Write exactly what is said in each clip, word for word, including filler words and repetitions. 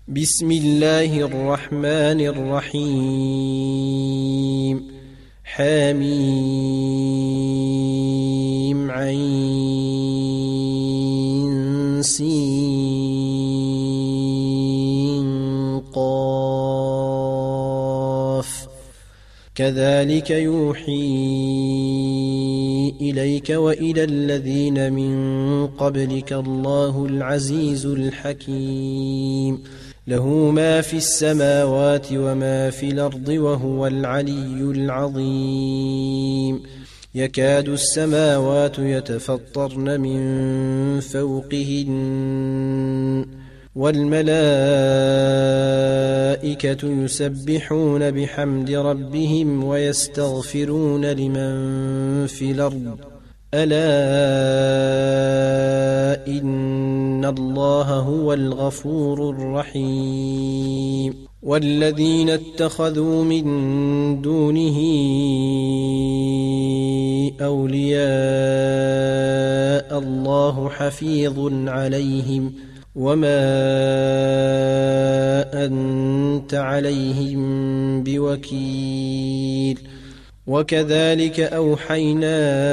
بسم الله الرحمن الرحيم. حميم عين سين قاف كذلك يوحي إليك وإلى الذين من قبلك الله العزيز الحكيم. له ما في السماوات وما في الأرض وهو العلي العظيم. يكاد السماوات يتفطرن من فوقهن والملائكة يسبحون بحمد ربهم ويستغفرون لمن في الأرض ألا إن الله هو الغفور الرحيم. والذين اتخذوا من دونه أولياء الله حفيظ عليهم وما أنت عليهم بوكيل. وكذلك أوحينا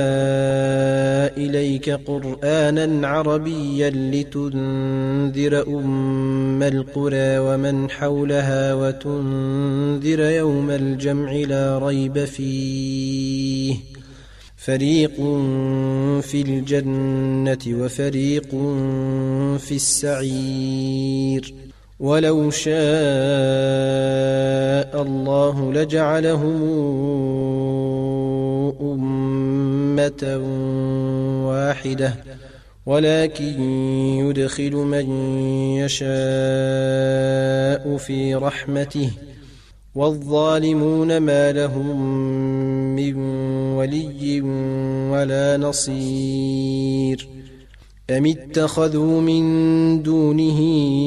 إليك قرآنا عربيا لتنذر أم القرى ومن حولها وتنذر يوم الجمع لا ريب فيه فريق في الجنة وفريق في السعير. ولو شاء الله لجعلهم أمة واحدة ولكن يدخل من يشاء في رحمته والظالمون ما لهم من ولي ولا نصير. أم اتخذوا من دونه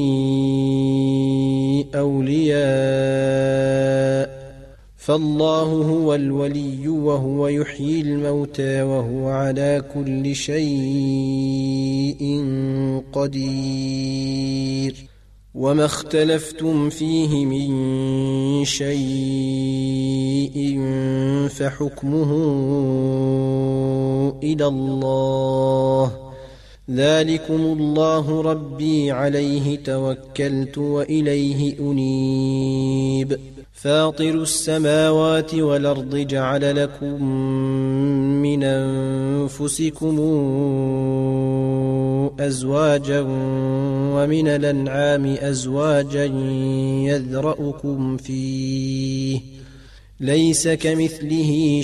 أولياء فالله هو الولي وهو يحيي الموتى وهو على كل شيء قدير. وما اختلفتم فيه من شيء فحكمه إلى الله ذلكم الله ربي عليه توكلت وإليه أنيب. فاطر السماوات والأرض جعل لكم من أنفسكم أزواجا ومن الأنعام أزواجا يذرأكم فيه ليس كمثله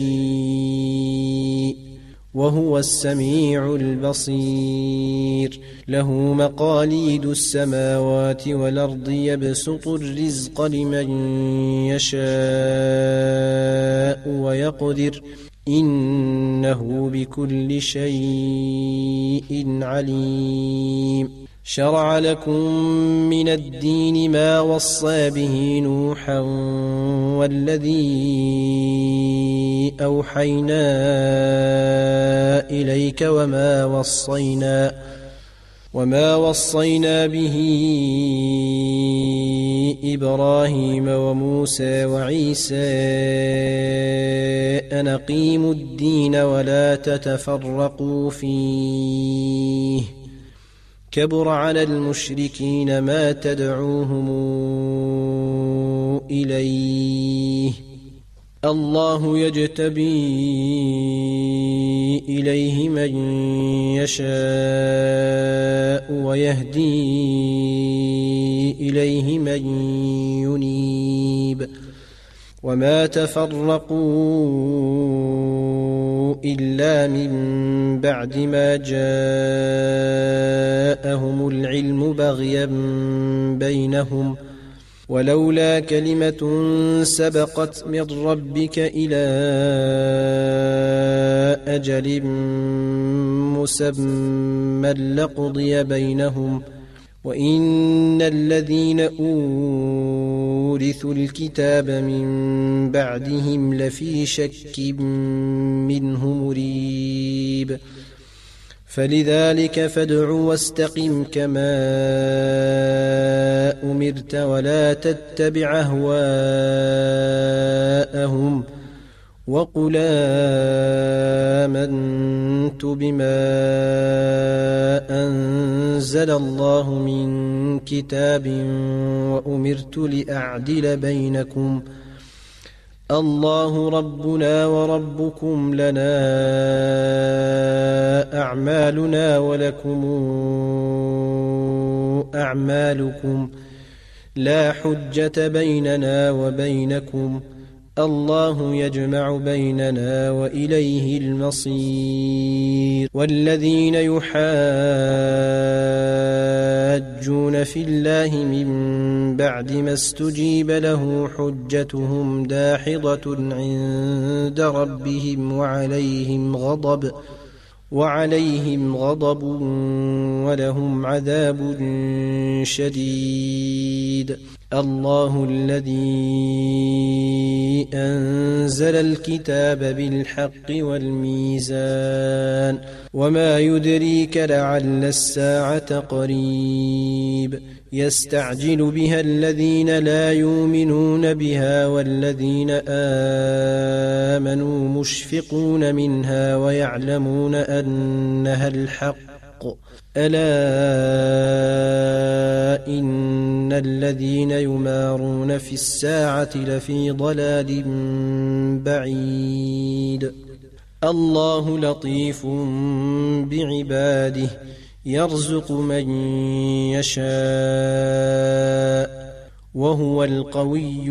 شيء وهو السميع البصير. له مقاليد السماوات والأرض يبسط الرزق لمن يشاء ويقدر إنه بكل شيء عليم. شرع لكم من الدين ما وصى به نوحا والذي أوحينا إليك وما وصينا وما وصينا به إبراهيم وموسى وعيسى أن أقيموا الدين ولا تتفرقوا فيه كبر على المشركين ما تدعوهم إليه. الله يجتبي إليه من يشاء ويهدي إليه من ينيب. وما تفرقوا إلا من بعد ما جاءهم العلم بغيا بينهم ولولا كلمة سبقت من ربك إلى أجل مسمى لقضي بينهم وإن الذين أورثوا الكتاب من بعدهم لفي شك منه مريب. فلذلك فادع واستقم كما أمرت ولا تتبع أهواءهم وقل آمنت بما أنزل الله من كتاب وأمرت لأعدل بينكم الله ربنا وربكم لنا أعمالنا ولكم أعمالكم لا حجة بيننا وبينكم الله يجمع بيننا وإليه المصير. والذين يحاجون في الله من بعد ما استجيب له حجتهم داحضة عند ربهم وعليهم غضب وعليهم غضب ولهم عذاب شديد. الله الذي أنزل الكتاب بالحق والميزان وما يدريك لعل الساعة قريب يستعجل بها الذين لا يؤمنون بها والذين آمنوا مشفقون منها ويعلمون أنها الحق ألا إن الذين يمارون في الساعة لفي ضلال بعيد. الله لطيف بعباده يرزق من يشاء وهو القوي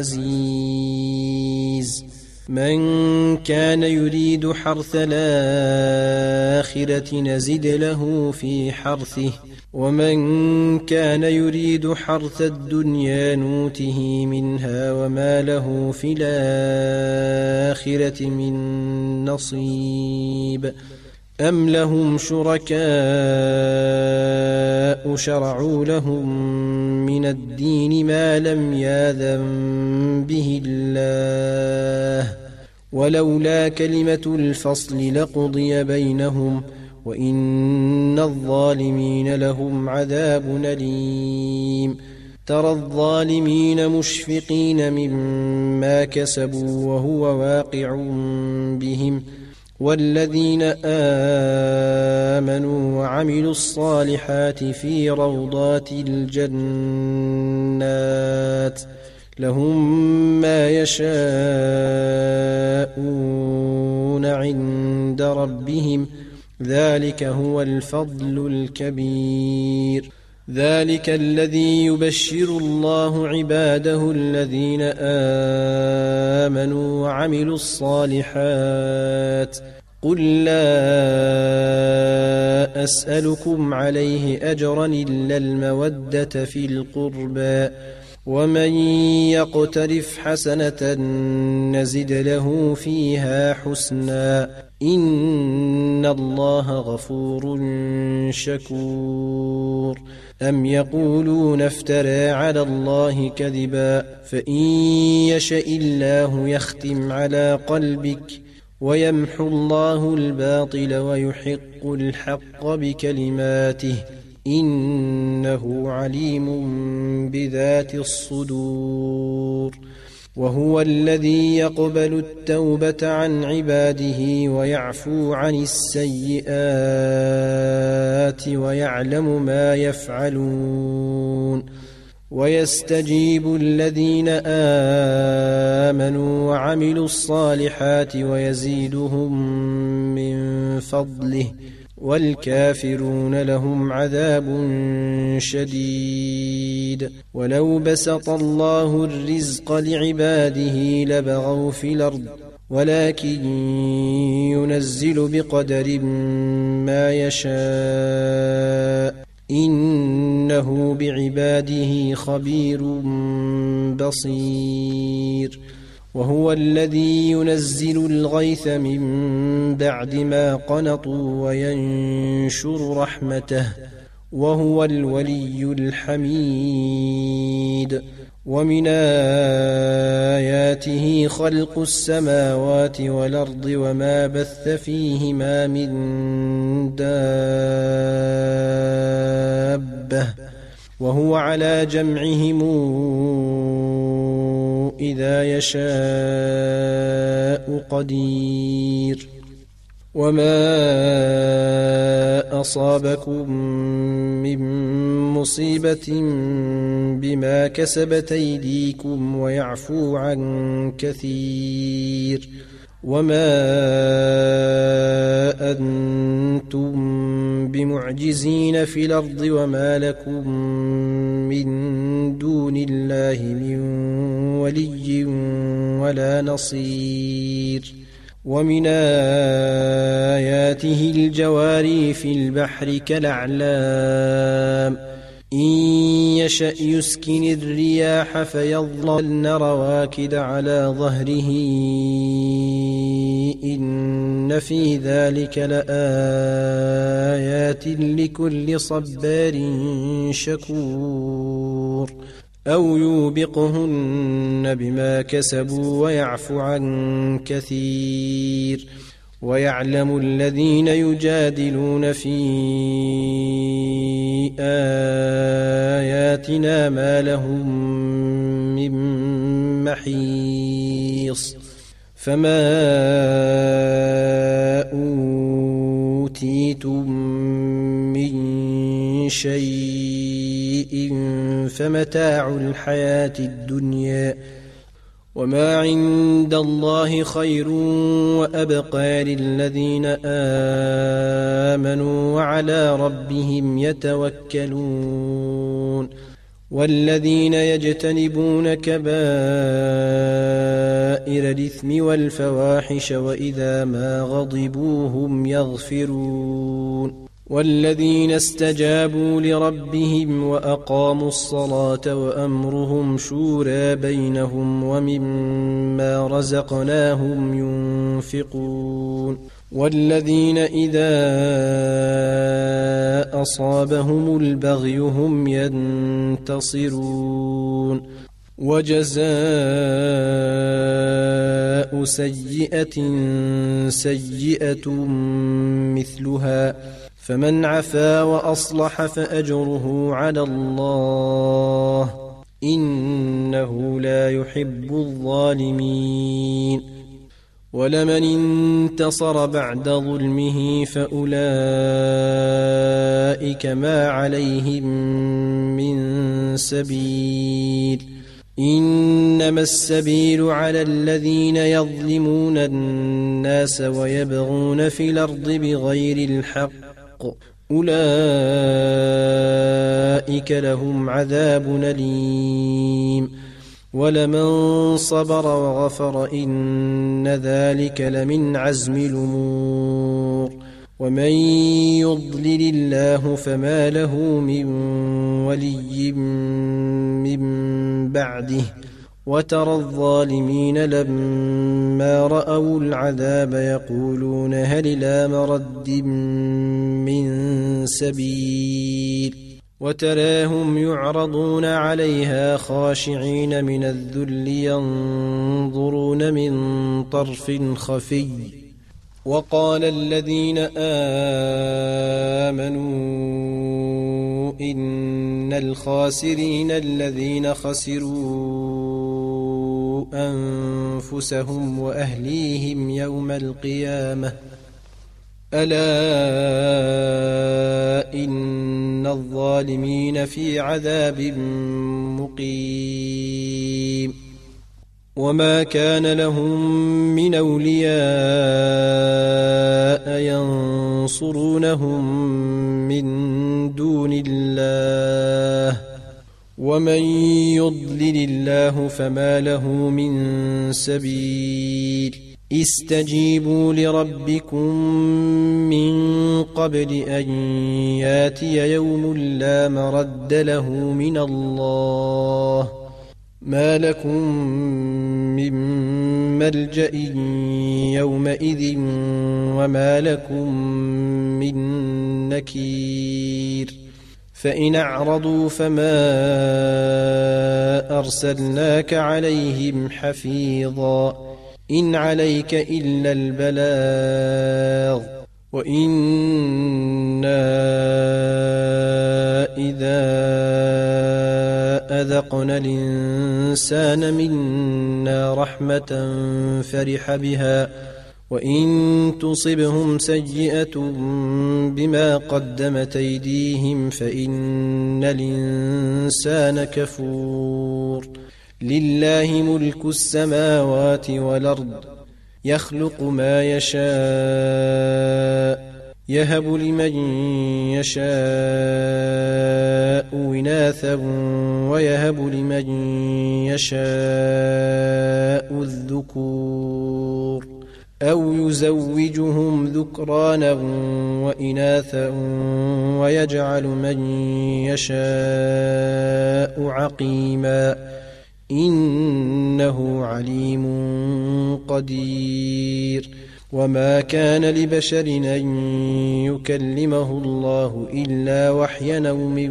العزيز. من كان يريد حرث الآخرة نزد له في حرثه ومن كان يريد حرث الدنيا نوته منها وما له في الآخرة من نصيب. أم لهم شركاء شرعوا لهم من الدين ما لم يأذن به الله ولولا كلمة الفصل لقضي بينهم وإن الظالمين لهم عذاب أليم. ترى الظالمين مشفقين مما كسبوا وهو واقع بهم والذين آمنوا وعملوا الصالحات في روضات الجنات لهم ما يشاءون عند ربهم ذلك هو الفضل الكبير. ذلك الذي يبشر الله عباده الذين آمنوا وعملوا الصالحات قل لا أسألكم عليه أجرا إلا المودة في القربى ومن يقترف حسنة نزد له فيها حسنا إن الله غفور شكور. أم يقولون افترى على الله كذبا فإن يشاء الله يختم على قلبك ويمحو الله الباطل ويحق الحق بكلماته إنه عليم بذات الصدور. وهو الذي يقبل التوبة عن عباده ويعفو عن السيئات ويعلم ما يفعلون ويستجيب الذين آمنوا وعملوا الصالحات ويزيدهم من فضله والكافرون لهم عذاب شديد. ولو بسط الله الرزق لعباده لبغوا في الأرض ولكن ينزل بقدر ما يشاء إنه بعباده خبير بصير. وهو الذي ينزل الغيث من بعد ما قنطوا وينشر رحمته وهو الولي الحميد. ومن آياته خلق السماوات والأرض وما بث فيهما من دابة وهو على جمعهم إذا يشاء قدير وما أصابكم من مصيبة بما كسبت أيديكم ويعفو عن كثير وما أنتم بمعجزين في الأرض وما لكم من دون الله من ولي ولا نصير ومن آياته الجواري في البحر كالأعلام إن يشأ يسكن الرياح فيظللن رواكد على ظهره إن في ذلك لآيات لكل صبار شكور أو يوبقهن بما كسبوا ويعفو عن كثير ويعلم الذين يجادلون في آياتنا ما لهم من محيص فما أوتيتم من شيء فمتاع الحياة الدنيا وما عند الله خير وأبقى للذين آمنوا وعلى ربهم يتوكلون والذين يجتنبون كبائر الإثم والفواحش وإذا ما غضبوا هم يغفرون والذين استجابوا لربهم وأقاموا الصلاة وأمرهم شورى بينهم ومما رزقناهم ينفقون والذين إذا أصابهم البغي هم ينتصرون وجزاء سيئة سيئة مثلها فمن عفا وأصلح فأجره على الله إنه لا يحب الظالمين ولمن انتصر بعد ظلمه فأولئك ما عليهم من سبيل إنما السبيل على الذين يظلمون الناس ويبغون في الأرض بغير الحق أولئك لهم عذاب أليم ولمن صبر وغفر إن ذلك لمن عزم الأمور ومن يضلل الله فما له من ولي من بعده وترى الظالمين لما رأوا العذاب يقولون هل إلى مرد من سبيل وتراهم يعرضون عليها خاشعين من الذل ينظرون من طرف خفي وقال الذين آمنوا إن الخاسرين الذين خسروا أنفسهم وأهليهم يوم القيامة ألا إن الظالمين في عذاب مقيم وما كان لهم من أولياء ينصرونهم من دون الله ومن يضلل الله فما له من سبيل استجيبوا لربكم من قبل أن ياتي يوم لا مرد له من الله ما لكم من ملجأ يومئذ وما لكم من نكير فإن أعرضوا فما أرسلناك عليهم حفيظا إن عليك إلا البلاغ وإنا إذا أذقنا الإنسان منا رحمة فرح بها وإن تصبهم سيئة بما قدمت أيديهم فإن الإنسان كفور لله ملك السماوات والأرض يخلق ما يشاء يهب لمن يشاء إناثا ويهب لمن يشاء الذكور أو يزوجهم ذكرانا وإناثا ويجعل من يشاء عقيما إنه عليم قدير وما كان لبشر أن يكلمه الله إلا وحيا أو من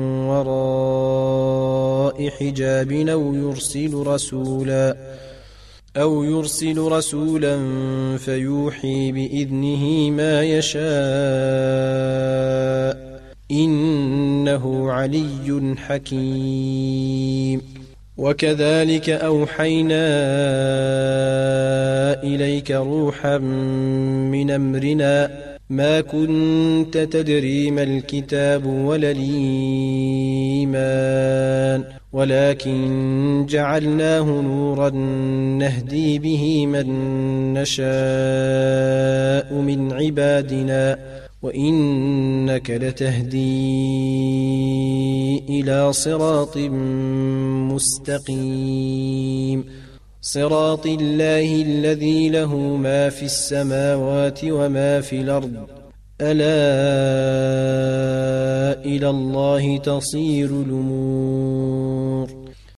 وراء حجاب أو يرسل رسولا أو يرسل رسولا فيوحي بإذنه ما يشاء إنه علي حكيم وكذلك أوحينا إليك روحا من أمرنا ما كنت تدري ما الكتاب ولا الإيمان ولكن جعلناه نورا نهدي به من نشاء من عبادنا وإنك لتهدي إلى صراط مستقيم صراط الله الذي له ما في السماوات وما في الأرض ألا إلى الله تصير الأمور